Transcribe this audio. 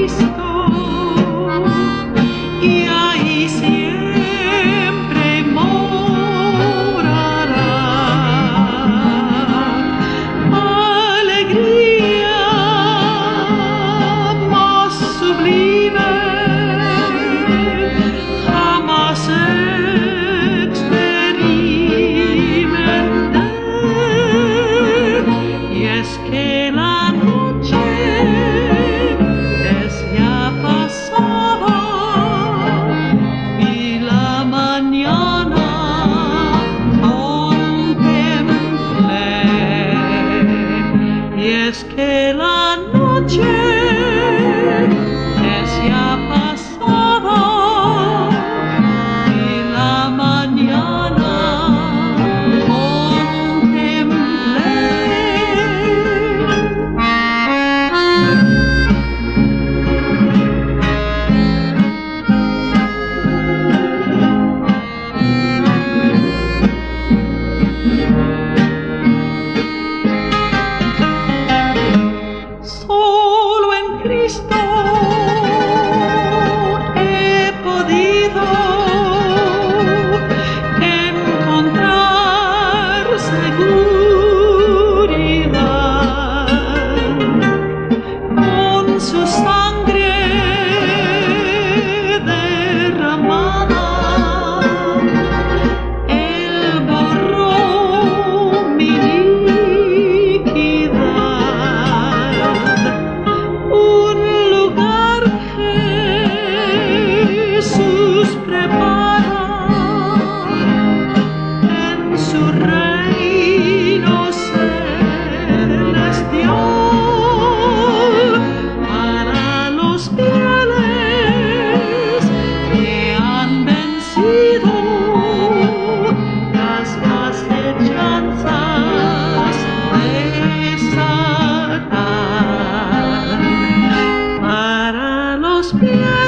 Cristo, y ahí siempre morará. Alegría más sublime jamás experimenté, y es que la noche es ya pasada y la mañana contemplé, y es que la noche es ya pasada y la mañana solo en Cristo he podido encontrar seguridad. Con su sangre derramada, Él borró mi iniquidad. Un lugar Jesús prepara en su reino celestial para los fieles que han vencido las asechanzas de Satán. Para los fieles